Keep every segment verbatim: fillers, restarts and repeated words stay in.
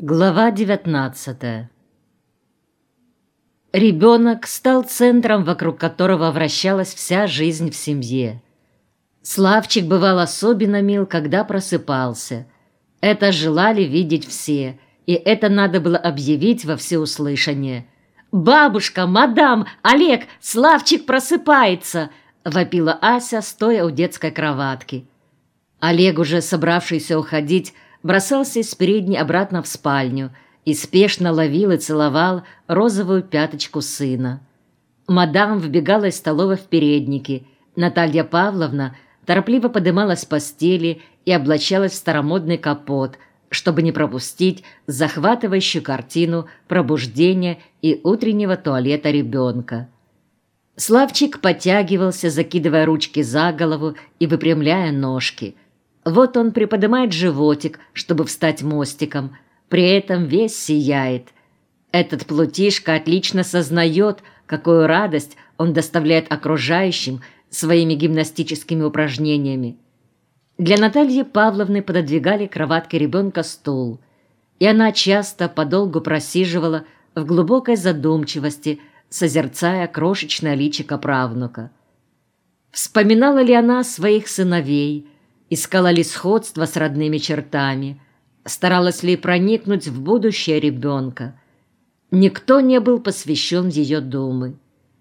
Глава девятнадцатая. Ребенок стал центром, вокруг которого вращалась вся жизнь в семье. Славчик бывал особенно мил, когда просыпался. Это желали видеть все, и это надо было объявить во всеуслышание. «Бабушка, мадам, Олег, Славчик просыпается!» — вопила Ася, стоя у детской кроватки. Олег, уже собравшийся уходить, бросался из передней обратно в спальню и спешно ловил и целовал розовую пяточку сына. Мадам вбегала из столовой в переднике. Наталья Павловна торопливо подымалась с постели и облачалась в старомодный капот, чтобы не пропустить захватывающую картину пробуждения и утреннего туалета ребенка. Славчик подтягивался, закидывая ручки за голову и выпрямляя ножки. Вот он приподнимает животик, чтобы встать мостиком, при этом весь сияет. Этот плутишка отлично сознает, какую радость он доставляет окружающим своими гимнастическими упражнениями. Для Натальи Павловны пододвигали к кроватке ребенка стул, и она часто подолгу просиживала в глубокой задумчивости, созерцая крошечное личико правнука. Вспоминала ли она своих сыновей, искала ли сходство с родными чертами, старалась ли проникнуть в будущее ребенка. Никто не был посвящен в ее думы.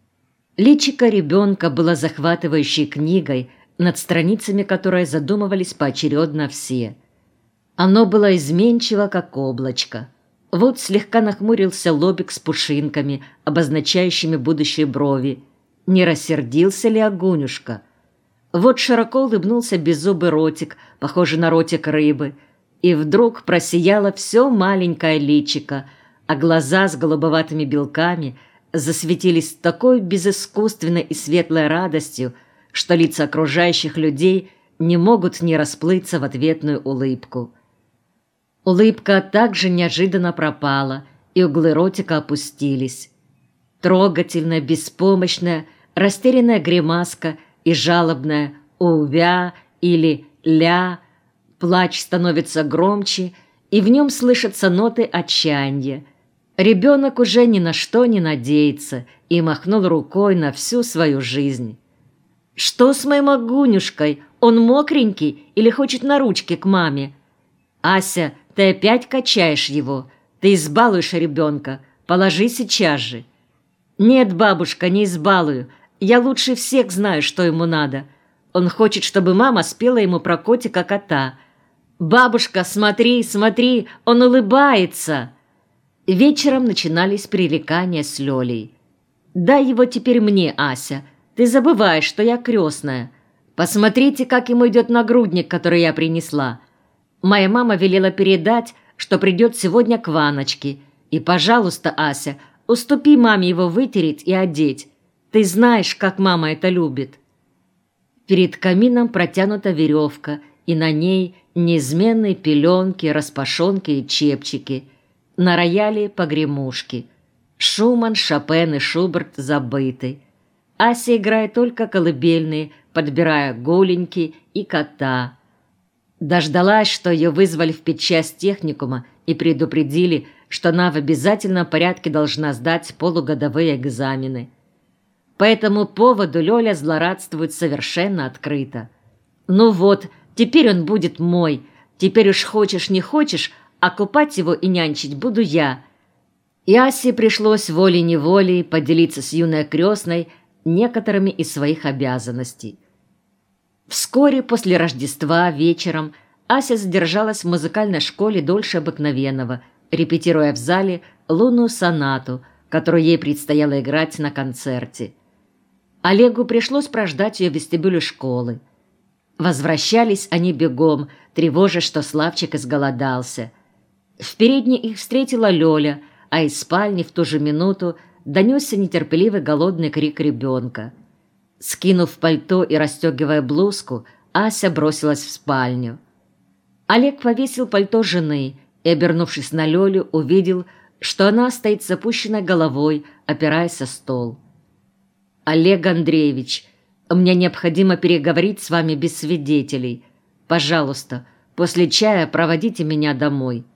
Личико ребенка было захватывающей книгой, над страницами которой задумывались поочередно все. Оно было изменчиво, как облачко. Вот слегка нахмурился лобик с пушинками, обозначающими будущие брови. Не рассердился ли Огунюшка? Вот широко улыбнулся беззубый ротик, похожий на ротик рыбы, и вдруг просияло все маленькое личико, а глаза с голубоватыми белками засветились такой безыскусственной и светлой радостью, что лица окружающих людей не могут не расплыться в ответную улыбку. Улыбка также неожиданно пропала, и углы ротика опустились. Трогательная, беспомощная, растерянная гримаска и жалобная «увя» или «ля», плач становится громче, и в нем слышатся ноты отчаяния. Ребенок уже ни на что не надеется и махнул рукой на всю свою жизнь. «Что с моим Огунюшкой? Он мокренький или хочет на ручки к маме? Ася, ты опять качаешь его, ты избалуешь ребенка, положи сейчас же». «Нет, бабушка, не избалую. Я лучше всех знаю, что ему надо. Он хочет, чтобы мама спела ему про котика-кота. Бабушка, смотри, смотри, он улыбается!» Вечером начинались пререкания с Лёлей. «Дай его теперь мне, Ася. Ты забываешь, что я крестная. Посмотрите, как ему идет нагрудник, который я принесла. Моя мама велела передать, что придет сегодня к Ваночке. И, пожалуйста, Ася, уступи маме его вытереть и одеть. Ты знаешь, как мама это любит». Перед камином протянута веревка, и на ней неизменные пеленки, распашонки и чепчики. На рояле погремушки. Шуман, Шопен и Шуберт забыты. Ася играет только колыбельные, подбирая голеньки и кота. Дождалась, что ее вызвали в педчасть техникума и предупредили, что она в обязательном порядке должна сдать полугодовые экзамены. По этому поводу Лёля злорадствует совершенно открыто. «Ну вот, теперь он будет мой. Теперь уж хочешь не хочешь, а купать его и нянчить буду я». И Асе пришлось волей-неволей поделиться с юной крестной некоторыми из своих обязанностей. Вскоре после Рождества вечером Ася задержалась в музыкальной школе дольше обыкновенного, репетируя в зале лунную сонату, которую ей предстояло играть на концерте. Олегу пришлось прождать ее в вестибюле школы. Возвращались они бегом, тревожа, что Славчик изголодался. В передней их встретила Лёля, а из спальни в ту же минуту донесся нетерпеливый голодный крик ребенка. Скинув пальто и расстегивая блузку, Ася бросилась в спальню. Олег повесил пальто жены и, обернувшись на Лёлю, увидел, что она стоит с опущенной головой, опираясь о стол. «Олег Андреевич, мне необходимо переговорить с вами без свидетелей. Пожалуйста, после чая проводите меня домой».